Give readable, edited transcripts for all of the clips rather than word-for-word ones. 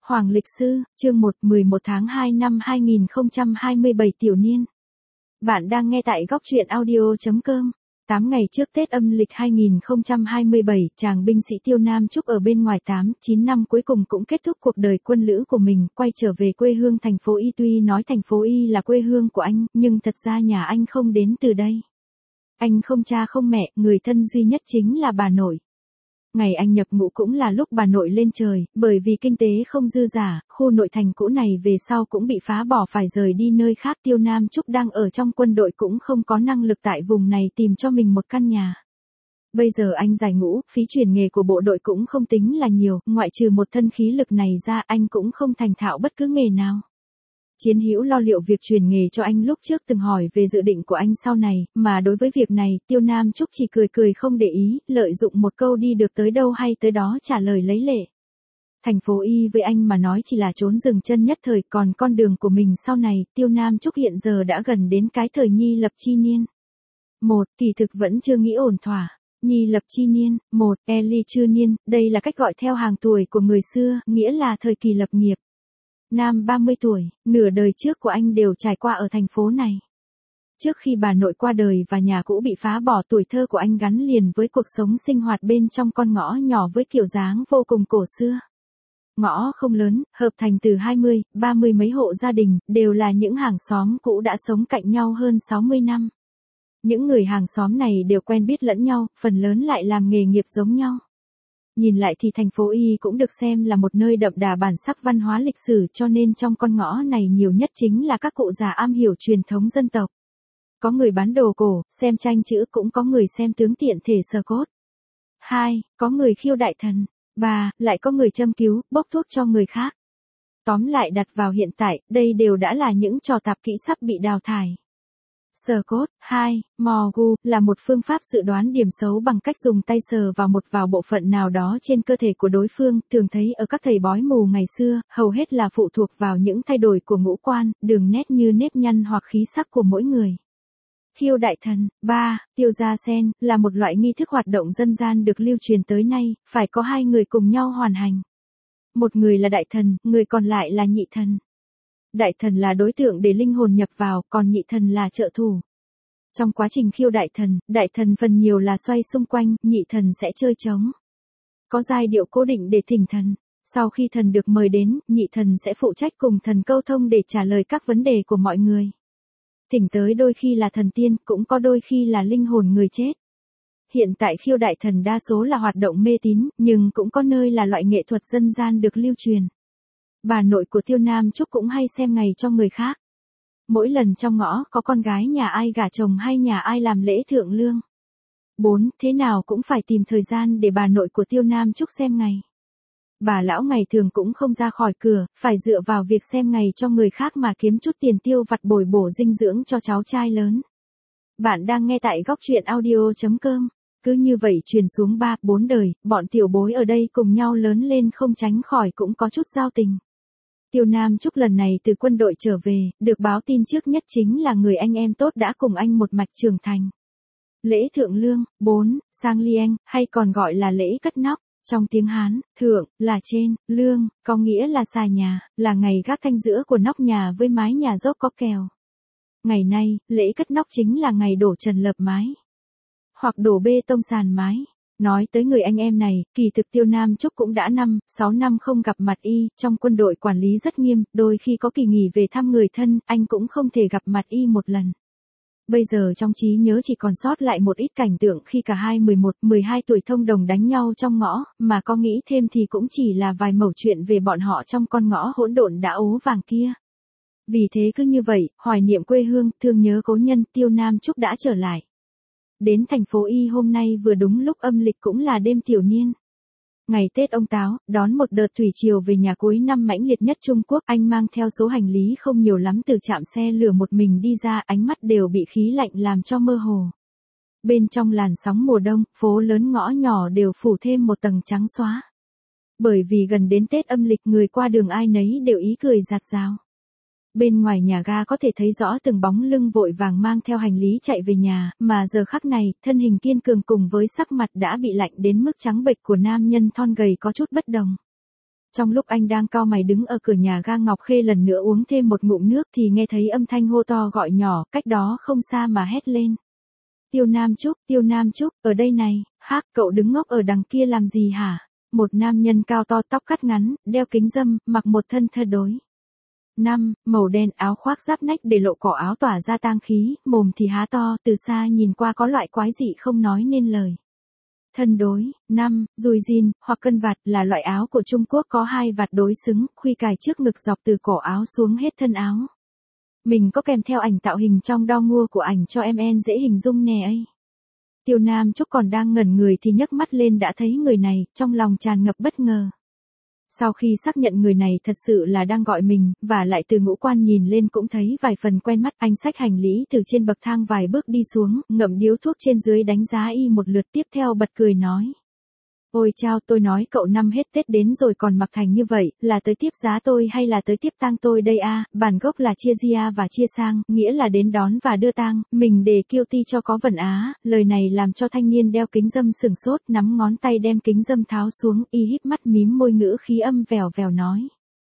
Hoàng lịch sư, chương 1, 11 tháng 2 năm 2027 tiểu niên. Bạn đang nghe tại góc truyện audio.com. 8 ngày trước Tết âm lịch 2027, chàng binh sĩ Tiêu Nam Trúc ở bên ngoài 8-9 năm cuối cùng cũng kết thúc cuộc đời quân lữ của mình, quay trở về quê hương thành phố Y. Tuy nói thành phố Y là quê hương của anh, nhưng thật ra nhà anh không đến từ đây. Anh không cha không mẹ, người thân duy nhất chính là bà nội. Ngày anh nhập ngũ cũng là lúc bà nội lên trời, bởi vì kinh tế không dư dả, khu nội thành cũ này về sau cũng bị phá bỏ phải rời đi nơi khác. Tiêu Nam Trúc đang ở trong quân đội cũng không có năng lực tại vùng này tìm cho mình một căn nhà. Bây giờ anh giải ngũ, phí chuyển nghề của bộ đội cũng không tính là nhiều, ngoại trừ một thân khí lực này ra anh cũng không thành thạo bất cứ nghề nào. Chiến hữu lo liệu việc chuyển nghề cho anh lúc trước từng hỏi về dự định của anh sau này, mà đối với việc này, Tiêu Nam Trúc chỉ cười cười không để ý, lợi dụng một câu đi được tới đâu hay tới đó trả lời lấy lệ. Thành phố Y với anh mà nói chỉ là trốn dừng chân nhất thời, còn con đường của mình sau này, Tiêu Nam Trúc hiện giờ đã gần đến cái thời nhi lập chi niên. Kỳ thực vẫn chưa nghĩ ổn thỏa. Nhi lập chi niên, ly chư niên, đây là cách gọi theo hàng tuổi của người xưa, nghĩa là thời kỳ lập nghiệp. Nam 30 tuổi, nửa đời trước của anh đều trải qua ở thành phố này. Trước khi bà nội qua đời và nhà cũ bị phá bỏ, tuổi thơ của anh gắn liền với cuộc sống sinh hoạt bên trong con ngõ nhỏ với kiểu dáng vô cùng cổ xưa. Ngõ không lớn, hợp thành từ 20, 30 mấy hộ gia đình, đều là những hàng xóm cũ đã sống cạnh nhau hơn 60 năm. Những người hàng xóm này đều quen biết lẫn nhau, phần lớn lại làm nghề nghiệp giống nhau. Nhìn lại thì thành phố Y cũng được xem là một nơi đậm đà bản sắc văn hóa lịch sử, cho nên trong con ngõ này nhiều nhất chính là các cụ già am hiểu truyền thống dân tộc. Có người bán đồ cổ, xem tranh chữ, cũng có người xem tướng tiện thể sờ cốt. 2. Có người khiêu đại thần. 3. Lại có người châm cứu, bốc thuốc cho người khác. Tóm lại đặt vào hiện tại, đây đều đã là những trò tạp kỹ sắp bị đào thải. Sờ cốt. 2. Mò gu là một phương pháp dự đoán điểm xấu bằng cách dùng tay sờ vào bộ phận nào đó trên cơ thể của đối phương, thường thấy ở các thầy bói mù ngày xưa, hầu hết là phụ thuộc vào những thay đổi của ngũ quan, đường nét như nếp nhăn hoặc khí sắc của mỗi người. Khiêu đại thần. 3. Tiêu gia sen là một loại nghi thức hoạt động dân gian được lưu truyền tới nay, phải có hai người cùng nhau hoàn hành. Một người là đại thần, người còn lại là nhị thần. Đại thần là đối tượng để linh hồn nhập vào, còn nhị thần là trợ thủ. Trong quá trình khiêu đại thần phần nhiều là xoay xung quanh, nhị thần sẽ chơi trống. Có giai điệu cố định để thỉnh thần. Sau khi thần được mời đến, nhị thần sẽ phụ trách cùng thần câu thông để trả lời các vấn đề của mọi người. Thỉnh tới đôi khi là thần tiên, cũng có đôi khi là linh hồn người chết. Hiện tại khiêu đại thần đa số là hoạt động mê tín, nhưng cũng có nơi là loại nghệ thuật dân gian được lưu truyền. Bà nội của Tiêu Nam Trúc cũng hay xem ngày cho người khác. Mỗi lần trong ngõ có con gái nhà ai gả chồng hay nhà ai làm lễ thượng lương. 4. Thế nào cũng phải tìm thời gian để bà nội của Tiêu Nam Trúc xem ngày. Bà lão ngày thường cũng không ra khỏi cửa, phải dựa vào việc xem ngày cho người khác mà kiếm chút tiền tiêu vặt bồi bổ dinh dưỡng cho cháu trai lớn. Bạn đang nghe tại góc truyện audio.com. Cứ như vậy truyền xuống 3-4 đời, bọn tiểu bối ở đây cùng nhau lớn lên không tránh khỏi cũng có chút giao tình. Tiêu Nam Trúc lần này từ quân đội trở về, được báo tin trước nhất chính là người anh em tốt đã cùng anh một mạch trưởng thành. Lễ thượng lương. 4. Sang liêng, hay còn gọi là lễ cất nóc. Trong tiếng Hán, thượng là trên, lương có nghĩa là xà nhà, là ngày gác thanh giữa của nóc nhà với mái nhà dốc có kèo. Ngày nay, lễ cất nóc chính là ngày đổ trần lợp mái, hoặc đổ bê tông sàn mái. Nói tới người anh em này, kỳ thực Tiêu Nam Trúc cũng đã 5-6 năm không gặp mặt y, trong quân đội quản lý rất nghiêm, đôi khi có kỳ nghỉ về thăm người thân, anh cũng không thể gặp mặt y một lần. Bây giờ trong trí nhớ chỉ còn sót lại một ít cảnh tượng khi cả hai 11-12 tuổi thông đồng đánh nhau trong ngõ, mà có nghĩ thêm thì cũng chỉ là vài mẩu chuyện về bọn họ trong con ngõ hỗn độn đã ố vàng kia. Vì thế cứ như vậy, hoài niệm quê hương, thương nhớ cố nhân, Tiêu Nam Trúc đã trở lại. Đến thành phố Y hôm nay vừa đúng lúc âm lịch cũng là đêm tiểu niên. Ngày Tết ông Táo, đón một đợt thủy triều về nhà cuối năm mãnh liệt nhất Trung Quốc, anh mang theo số hành lý không nhiều lắm từ trạm xe lửa một mình đi ra, ánh mắt đều bị khí lạnh làm cho mơ hồ. Bên trong làn sóng mùa đông, phố lớn ngõ nhỏ đều phủ thêm một tầng trắng xóa. Bởi vì gần đến Tết âm lịch, người qua đường ai nấy đều ý cười rạt rào. Bên ngoài nhà ga có thể thấy rõ từng bóng lưng vội vàng mang theo hành lý chạy về nhà, mà giờ khắc này, thân hình kiên cường cùng với sắc mặt đã bị lạnh đến mức trắng bệch của nam nhân thon gầy có chút bất đồng. Trong lúc anh đang cau mày đứng ở cửa nhà ga Ngọc Khê lần nữa uống thêm một ngụm nước thì nghe thấy âm thanh hô to gọi nhỏ, cách đó không xa mà hét lên. Tiêu Nam Trúc, ở đây này, cậu đứng ngốc ở đằng kia làm gì hả? Một nam nhân cao to tóc cắt ngắn, đeo kính râm, mặc một thân thơ đối. Màu đen áo khoác giáp nách để lộ cổ áo tỏa ra tang khí, mồm thì há to, từ xa nhìn qua có loại quái dị không nói nên lời. Thân đối. Dùi jean, hoặc cân vạt là loại áo của Trung Quốc có hai vạt đối xứng, khuy cài trước ngực dọc từ cổ áo xuống hết thân áo. Mình có kèm theo ảnh tạo hình trong đo mua của ảnh cho em dễ hình dung nè ấy. Tiêu Nam Trúc còn đang ngẩn người thì nhấc mắt lên đã thấy người này, trong lòng tràn ngập bất ngờ. Sau khi xác nhận người này thật sự là đang gọi mình, và lại từ ngũ quan nhìn lên cũng thấy vài phần quen mắt, anh xách hành lý từ trên bậc thang vài bước đi xuống, ngậm điếu thuốc trên dưới đánh giá y một lượt tiếp theo bật cười nói. Ôi chao, tôi nói cậu năm hết Tết đến rồi còn mặc thành như vậy, là tới tiếp giá tôi hay là tới tiếp tang tôi đây à, bản gốc là chia ria và chia sang, nghĩa là đến đón và đưa tang, mình để guilty cho có vẩn á, lời này làm cho thanh niên đeo kính râm sửng sốt, nắm ngón tay đem kính râm tháo xuống, y híp mắt mím môi ngữ khí âm vèo vèo nói.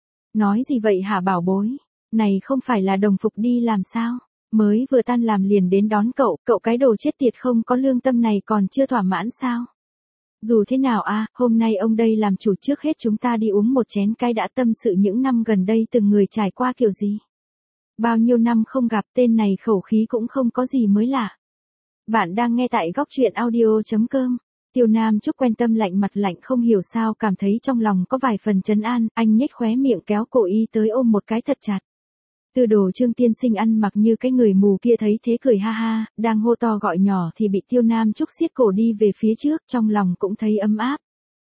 Nói gì vậy hả bảo bối? Này không phải là đồng phục đi làm sao? Mới vừa tan làm liền đến đón cậu cái đồ chết tiệt không có lương tâm này còn chưa thỏa mãn sao? Dù thế nào hôm nay ông đây làm chủ, trước hết chúng ta đi uống một chén cái đã, tâm sự những năm gần đây từng người trải qua kiểu gì. Bao nhiêu năm không gặp, tên này khẩu khí cũng không có gì mới lạ. Bạn đang nghe tại góc truyện audio.com. Tiêu Nam Trúc quen tâm lạnh mặt lạnh không hiểu sao cảm thấy trong lòng có vài phần trấn an, anh nhếch khóe miệng kéo cổ y tới ôm một cái thật chặt. Tư Đồ Trương tiên sinh ăn mặc như cái người mù kia thấy thế cười ha ha, đang hô to gọi nhỏ thì bị Tiêu Nam Trúc siết cổ đi về phía trước, trong lòng cũng thấy ấm áp.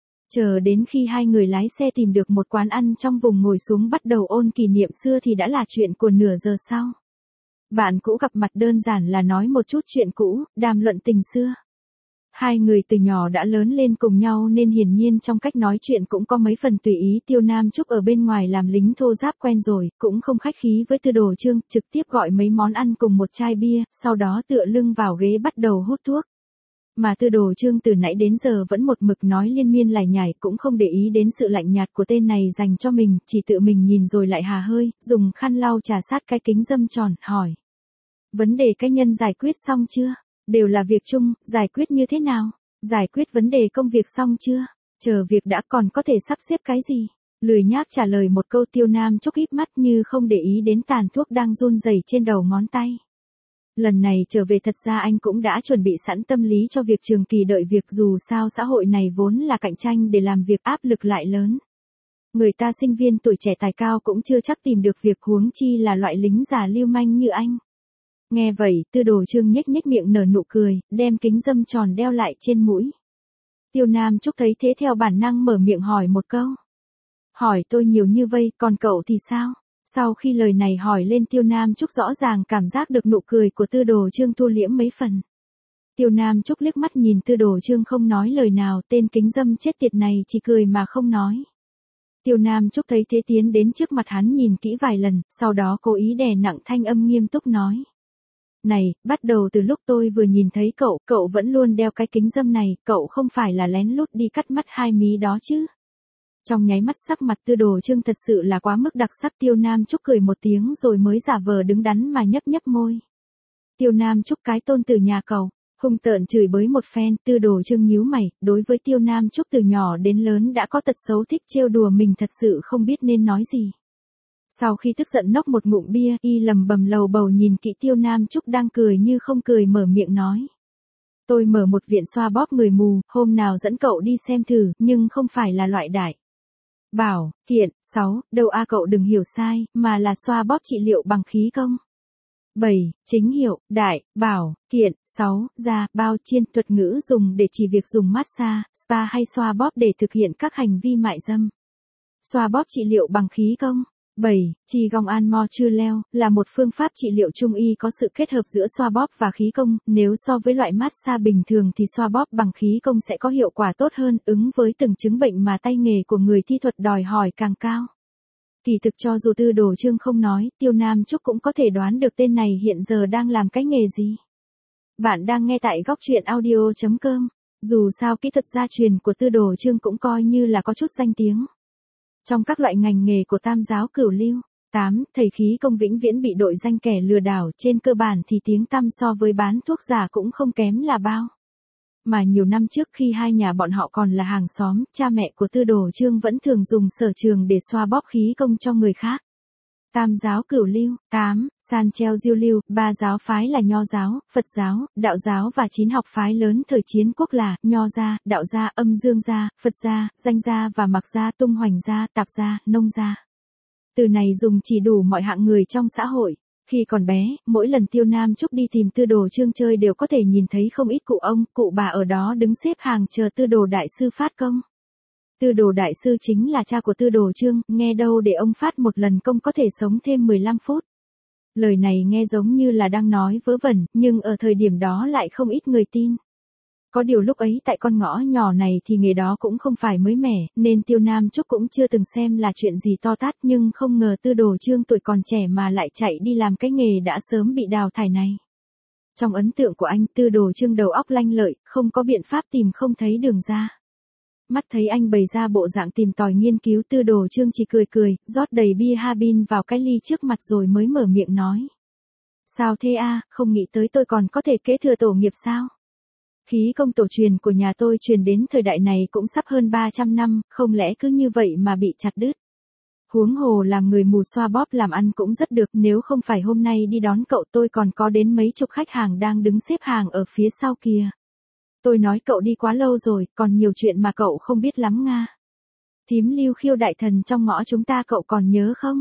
Chờ đến khi hai người lái xe tìm được một quán ăn trong vùng ngồi xuống bắt đầu ôn kỷ niệm xưa thì đã là chuyện của nửa giờ sau. Bạn cũ gặp mặt đơn giản là nói một chút chuyện cũ, đàm luận tình xưa. Hai người từ nhỏ đã lớn lên cùng nhau nên hiển nhiên trong cách nói chuyện cũng có mấy phần tùy ý. Tiêu Nam Trúc ở bên ngoài làm lính thô giáp quen rồi, cũng không khách khí với Tư Đồ Trương, trực tiếp gọi mấy món ăn cùng một chai bia, sau đó tựa lưng vào ghế bắt đầu hút thuốc. Mà Tư Đồ Trương từ nãy đến giờ vẫn một mực nói liên miên lải nhải, cũng không để ý đến sự lạnh nhạt của tên này dành cho mình, chỉ tự mình nhìn rồi lại hà hơi, dùng khăn lau trà sát cái kính râm tròn, hỏi. Vấn đề cá nhân giải quyết xong chưa? Đều là việc chung, giải quyết như thế nào? Giải quyết vấn đề công việc xong chưa? Chờ việc đã, còn có thể sắp xếp cái gì? Lười nhác trả lời một câu. Tiêu Nam Trúc híp mắt như không để ý đến tàn thuốc đang run rẩy trên đầu ngón tay. Lần này trở về thật ra anh cũng đã chuẩn bị sẵn tâm lý cho việc trường kỳ đợi việc, dù sao xã hội này vốn là cạnh tranh để làm việc, áp lực lại lớn. Người ta sinh viên tuổi trẻ tài cao cũng chưa chắc tìm được việc, huống chi là loại lính già lưu manh như anh. Nghe vậy, Tư Đồ Trương nhếch nhếch miệng nở nụ cười, đem kính râm tròn đeo lại trên mũi. Tiêu Nam Trúc thấy thế theo bản năng mở miệng hỏi một câu. Hỏi tôi nhiều như vây, còn cậu thì sao? Sau khi lời này hỏi lên, Tiêu Nam Trúc rõ ràng cảm giác được nụ cười của Tư Đồ Trương thu liễm mấy phần. Tiêu Nam Trúc liếc mắt nhìn Tư Đồ Trương không nói lời nào, tên kính râm chết tiệt này chỉ cười mà không nói. Tiêu Nam Trúc thấy thế tiến đến trước mặt hắn nhìn kỹ vài lần, sau đó cố ý đè nặng thanh âm nghiêm túc nói. Này, bắt đầu từ lúc tôi vừa nhìn thấy cậu vẫn luôn đeo cái kính râm này, cậu không phải là lén lút đi cắt mắt hai mí đó chứ? Trong nháy mắt sắc mặt Tư Đồ Trương thật sự là quá mức đặc sắc. Tiêu Nam Trúc cười một tiếng rồi mới giả vờ đứng đắn mà nhấp nhấp môi. Tiêu Nam Trúc cái tôn từ nhà cậu, hung tợn chửi bới một phen. Tư Đồ Trương nhíu mày, đối với Tiêu Nam Trúc từ nhỏ đến lớn đã có tật xấu thích trêu đùa mình, thật sự không biết nên nói gì. Sau khi tức giận nốc một ngụm bia, y lầm bầm lầu bầu nhìn kỹ Tiêu Nam Trúc đang cười như không cười, mở miệng nói. Tôi mở một viện xoa bóp người mù, hôm nào dẫn cậu đi xem thử, nhưng không phải là loại đại bảo kiện 6, đâu cậu đừng hiểu sai, mà là xoa bóp trị liệu bằng khí công. 7. Chính hiệu, đại, bảo, kiện, 6, da, bao chiên, thuật ngữ dùng để chỉ việc dùng massage, spa hay xoa bóp để thực hiện các hành vi mại dâm. Xoa bóp trị liệu bằng khí công. 7. Qigong Mo Chu Leo, là một phương pháp trị liệu trung y có sự kết hợp giữa xoa bóp và khí công, nếu so với loại massage bình thường thì xoa bóp bằng khí công sẽ có hiệu quả tốt hơn, ứng với từng chứng bệnh mà tay nghề của người thi thuật đòi hỏi càng cao. Kỳ thực cho dù Tư Đồ Trương không nói, Tiêu Nam Trúc cũng có thể đoán được tên này hiện giờ đang làm cái nghề gì. Bạn đang nghe tại góc truyện audio.com. Dù sao kỹ thuật gia truyền của Tư Đồ Trương cũng coi như là có chút danh tiếng. trong các loại ngành nghề của Tam giáo Cửu Lưu. 8. Thầy khí công vĩnh viễn bị đội danh kẻ lừa đảo, trên cơ bản thì tiếng tăm so với bán thuốc giả cũng không kém là bao. Mà nhiều năm trước khi hai nhà bọn họ còn là hàng xóm, cha mẹ của Tư Đồ Chương vẫn thường dùng sở trường để xoa bóp khí công cho người khác. Tam giáo Cửu Lưu. 8. San treo diêu lưu. 3 giáo phái là Nho giáo, Phật giáo, Đạo giáo và 9 học phái lớn thời chiến quốc là Nho gia, Đạo gia, Âm Dương gia, Phật gia, Danh gia và Mặc gia, Tung Hoành gia, Tạp gia, Nông gia. Từ này dùng chỉ đủ mọi hạng người trong xã hội. Khi còn bé, mỗi lần Tiêu Nam Trúc đi tìm Tư Đồ Chương chơi đều có thể nhìn thấy không ít cụ ông, cụ bà ở đó đứng xếp hàng chờ Tư Đồ đại sư phát công. Tư Đồ đại sư chính là cha của Tư Đồ Chương, nghe đâu để ông phát một lần công có thể sống thêm 15 phút. Lời này nghe giống như là đang nói vớ vẩn, nhưng ở thời điểm đó lại không ít người tin. Có điều lúc ấy tại con ngõ nhỏ này thì nghề đó cũng không phải mới mẻ, nên Tiêu Nam Trúc cũng chưa từng xem là chuyện gì to tát, nhưng không ngờ Tư Đồ Chương tuổi còn trẻ mà lại chạy đi làm cái nghề đã sớm bị đào thải này. Trong ấn tượng của anh, Tư Đồ Chương đầu óc lanh lợi, không có biện pháp tìm không thấy đường ra. Mắt thấy anh bày ra bộ dạng tìm tòi nghiên cứu, Tư Đồ Chương chỉ cười cười, rót đầy bia Harbin vào cái ly trước mặt rồi mới mở miệng nói. Sao thế a, không nghĩ tới tôi còn có thể kế thừa tổ nghiệp sao? Khí công tổ truyền của nhà tôi truyền đến thời đại này cũng sắp hơn 300 năm, không lẽ cứ như vậy mà bị chặt đứt. Huống hồ làm người mù xoa bóp làm ăn cũng rất được, nếu không phải hôm nay đi đón cậu tôi còn có đến mấy chục khách hàng đang đứng xếp hàng ở phía sau kia. Tôi nói cậu đi quá lâu rồi, còn nhiều chuyện mà cậu không biết lắm nga. Thím Lưu Khiêu đại thần trong ngõ chúng ta cậu còn nhớ không?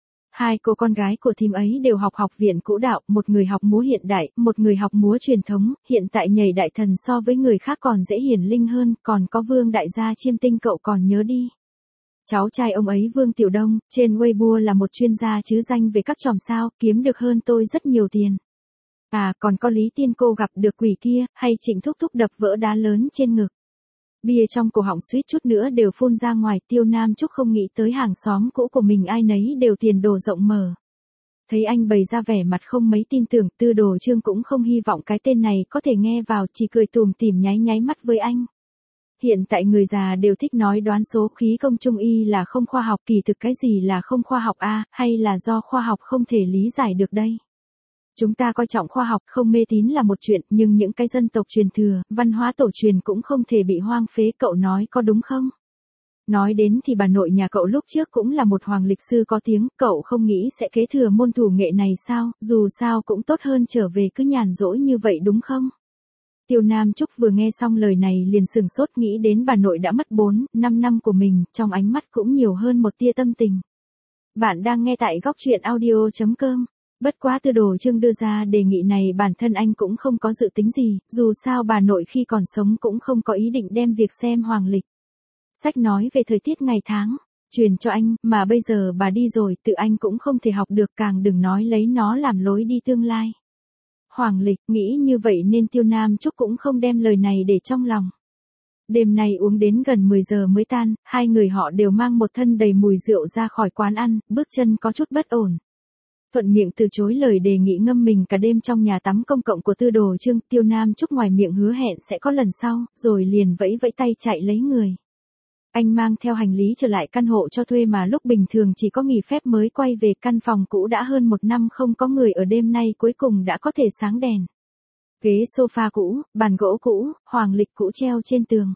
Hai cô con gái của thím ấy đều học học viện Cũ Đạo, một người học múa hiện đại, một người học múa truyền thống, hiện tại nhảy đại thần so với người khác còn dễ hiển linh hơn, còn có Vương đại gia Chiêm Tinh cậu còn nhớ đi. Cháu trai ông ấy Vương Tiểu Đông, trên Weibo là một chuyên gia chứ danh về các chòm sao, kiếm được hơn tôi rất nhiều tiền. À, còn có Lý Tiên Cô gặp được quỷ kia, hay Trịnh Thúc Thúc đập vỡ đá lớn trên ngực. Bia trong cổ họng suýt chút nữa đều phun ra ngoài, Tiêu Nam Trúc không nghĩ tới hàng xóm cũ của mình ai nấy đều tiền đồ rộng mở. Thấy anh bày ra vẻ mặt không mấy tin tưởng, Tư Đồ Chương cũng không hy vọng cái tên này có thể nghe vào, chỉ cười tùm tìm nháy nháy mắt với anh. Hiện tại người già đều thích nói đoán số, khí công trung y là không khoa học, kỳ thực cái gì là không khoa học a, hay là do khoa học không thể lý giải được đây? Chúng ta coi trọng khoa học, không mê tín là một chuyện, nhưng những cái dân tộc truyền thừa, văn hóa tổ truyền cũng không thể bị hoang phế, cậu nói có đúng không? Nói đến thì bà nội nhà cậu lúc trước cũng là một hoàng lịch sư có tiếng, cậu không nghĩ sẽ kế thừa môn thủ nghệ này sao, dù sao cũng tốt hơn trở về cứ nhàn rỗi như vậy đúng không? Tiêu Nam Trúc vừa nghe xong lời này liền sừng sốt, nghĩ đến bà nội đã mất 4-5 năm của mình, trong ánh mắt cũng nhiều hơn một tia tâm tình. Bạn đang nghe tại góc truyện audio.com. Bất quá Tư Đồ Chương đưa ra đề nghị này bản thân anh cũng không có dự tính gì, dù sao bà nội khi còn sống cũng không có ý định đem việc xem hoàng lịch. Sách nói về thời tiết ngày tháng, truyền cho anh, mà bây giờ bà đi rồi, tự anh cũng không thể học được, càng đừng nói lấy nó làm lối đi tương lai. Hoàng lịch, nghĩ như vậy nên Tiêu Nam Trúc cũng không đem lời này để trong lòng. Đêm nay uống đến gần 10 giờ mới tan, hai người họ đều mang một thân đầy mùi rượu ra khỏi quán ăn, bước chân có chút bất ổn. Thuận miệng từ chối lời đề nghị ngâm mình cả đêm trong nhà tắm công cộng của Tư Đồ Chương, Tiêu Nam Trúc ngoài miệng hứa hẹn sẽ có lần sau, rồi liền vẫy vẫy tay chạy lấy người. Anh mang theo hành lý trở lại căn hộ cho thuê mà lúc bình thường chỉ có nghỉ phép mới quay về, căn phòng cũ đã hơn 1 năm không có người ở, đêm nay cuối cùng đã có thể sáng đèn. Ghế sofa cũ, bàn gỗ cũ, hoàng lịch cũ treo trên tường.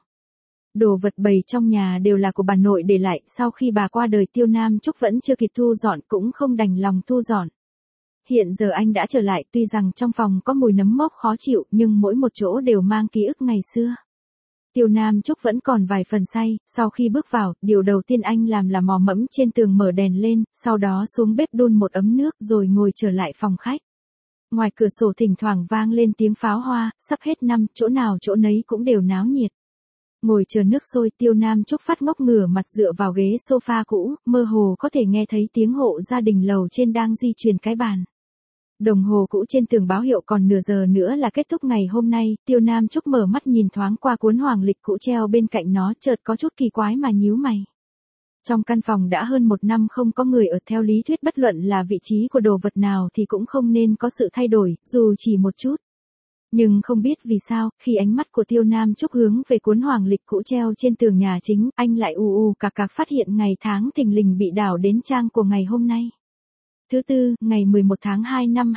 Đồ vật bày trong nhà đều là của bà nội để lại, sau khi bà qua đời Tiêu Nam Trúc vẫn chưa kịp thu dọn, cũng không đành lòng thu dọn. Hiện giờ anh đã trở lại, tuy rằng trong phòng có mùi nấm mốc khó chịu, nhưng mỗi một chỗ đều mang ký ức ngày xưa. Tiêu Nam Trúc vẫn còn vài phần say, sau khi bước vào, điều đầu tiên anh làm là mò mẫm trên tường mở đèn lên, sau đó xuống bếp đun một ấm nước rồi ngồi trở lại phòng khách. Ngoài cửa sổ thỉnh thoảng vang lên tiếng pháo hoa, sắp hết năm, chỗ nào chỗ nấy cũng đều náo nhiệt. Ngồi chờ nước sôi, Tiêu Nam Trúc phát ngốc ngửa mặt dựa vào ghế sofa cũ, mơ hồ có thể nghe thấy tiếng hộ gia đình lầu trên đang di chuyển cái bàn. Đồng hồ cũ trên tường báo hiệu còn nửa giờ nữa là kết thúc ngày hôm nay, Tiêu Nam Trúc mở mắt nhìn thoáng qua cuốn hoàng lịch cũ treo bên cạnh nó, chợt có chút kỳ quái mà nhíu mày. Trong căn phòng đã hơn 1 năm không có người ở, theo lý thuyết bất luận là vị trí của đồ vật nào thì cũng không nên có sự thay đổi, dù chỉ một chút. Nhưng không biết vì sao, khi ánh mắt của Tiêu Nam Trúc hướng về cuốn hoàng lịch cũ treo trên tường nhà chính, anh lại cạc phát hiện ngày tháng thình lình bị đảo đến trang của ngày hôm nay. Thứ tư, ngày 11 tháng 2 năm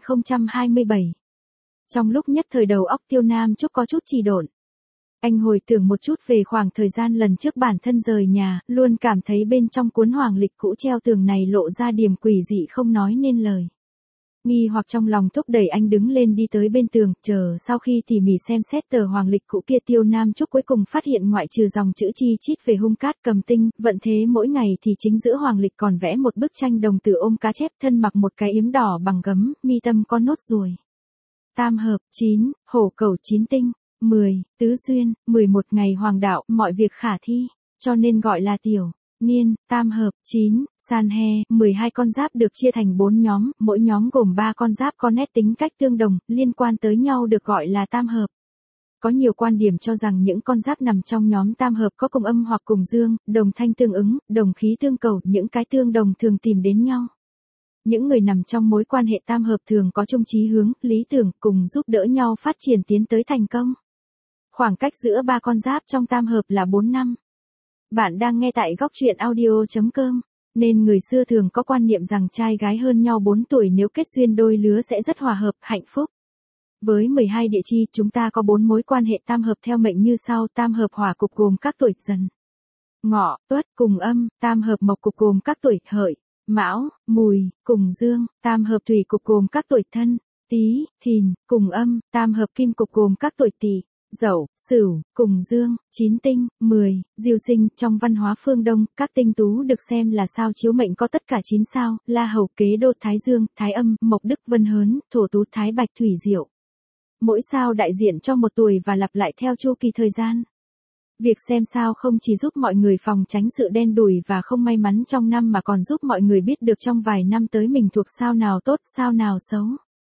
2027. Trong lúc nhất thời đầu óc Tiêu Nam Trúc có chút trì độn. Anh hồi tưởng một chút về khoảng thời gian lần trước bản thân rời nhà, luôn cảm thấy bên trong cuốn hoàng lịch cũ treo tường này lộ ra điểm quỷ dị không nói nên lời. Nghi hoặc trong lòng thúc đẩy anh đứng lên đi tới bên tường, chờ sau khi tỉ mỉ xem xét tờ hoàng lịch cũ kia Tiêu Nam Trúc cuối cùng phát hiện ngoại trừ dòng chữ chi chít về hung cát cầm tinh, vận thế mỗi ngày thì chính giữa hoàng lịch còn vẽ một bức tranh đồng tử ôm cá chép thân mặc một cái yếm đỏ bằng gấm, mi tâm có nốt ruồi. Tam hợp, 9, hổ cẩu 9 tinh, 10, tứ duyên, 11 ngày hoàng đạo, mọi việc khả thi, cho nên gọi là tiểu niên, tam hợp, 9, san he, 12 con giáp được chia thành 4 nhóm, mỗi nhóm gồm 3 con giáp có nét tính cách tương đồng, liên quan tới nhau được gọi là tam hợp. Có nhiều quan điểm cho rằng những con giáp nằm trong nhóm tam hợp có cùng âm hoặc cùng dương, đồng thanh tương ứng, đồng khí tương cầu, những cái tương đồng thường tìm đến nhau. Những người nằm trong mối quan hệ tam hợp thường có chung chí hướng, lý tưởng, cùng giúp đỡ nhau phát triển tiến tới thành công. Khoảng cách giữa 3 con giáp trong tam hợp là 4 năm. Bạn đang nghe tại góc truyện audio.com, nên người xưa thường có quan niệm rằng trai gái hơn nhau 4 tuổi nếu kết duyên đôi lứa sẽ rất hòa hợp, hạnh phúc. Với 12 địa chi, chúng ta có 4 mối quan hệ tam hợp theo mệnh như sau: tam hợp hỏa cục gồm các tuổi Dần, Ngọ, Tuất cùng Âm; tam hợp mộc cục gồm các tuổi Hợi, Mão, Mùi cùng Dương; tam hợp thủy cục gồm các tuổi Thân, Tý, Thìn cùng Âm; tam hợp kim cục gồm các tuổi Tỵ, Dậu, Sửu cùng Dương. 9 tinh, 10, diêu sinh. Trong văn hóa phương Đông, các tinh tú được xem là sao chiếu mệnh có tất cả 9 sao: La Hầu, Kế Đô, Thái Dương, Thái Âm, Mộc Đức, Vân Hớn, Thổ Tú, Thái Bạch, Thủy Diệu. Mỗi sao đại diện cho một tuổi và lặp lại theo chu kỳ thời gian. Việc xem sao không chỉ giúp mọi người phòng tránh sự đen đủi và không may mắn trong năm mà còn giúp mọi người biết được trong vài năm tới mình thuộc sao nào tốt, sao nào xấu.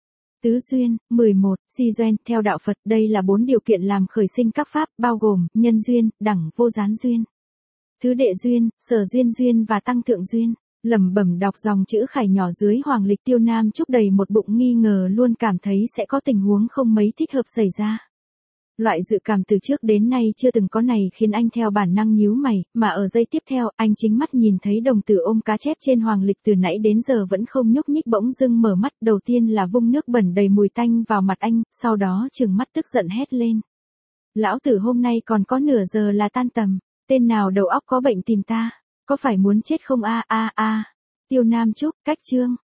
Tứ duyên, 11, di duyên. Theo đạo Phật, đây là 4 điều kiện làm khởi sinh các pháp, bao gồm nhân duyên, đẳng vô gián duyên, thứ đệ duyên, sở duyên duyên và tăng thượng duyên. Lẩm bẩm đọc dòng chữ khải nhỏ dưới hoàng lịch, Tiêu Nam Trúc đầy một bụng nghi ngờ, luôn cảm thấy sẽ có tình huống không mấy thích hợp xảy ra. Loại dự cảm từ trước đến nay chưa từng có này khiến anh theo bản năng nhíu mày, mà ở giây tiếp theo, anh chính mắt nhìn thấy đồng tử ôm cá chép trên hoàng lịch từ nãy đến giờ vẫn không nhúc nhích bỗng dưng mở mắt, đầu tiên là vung nước bẩn đầy mùi tanh vào mặt anh, sau đó trừng mắt tức giận hét lên. Lão tử hôm nay còn có nửa giờ là tan tầm, tên nào đầu óc có bệnh tìm ta, có phải muốn chết không a? Tiêu Nam Trúc, cách chương.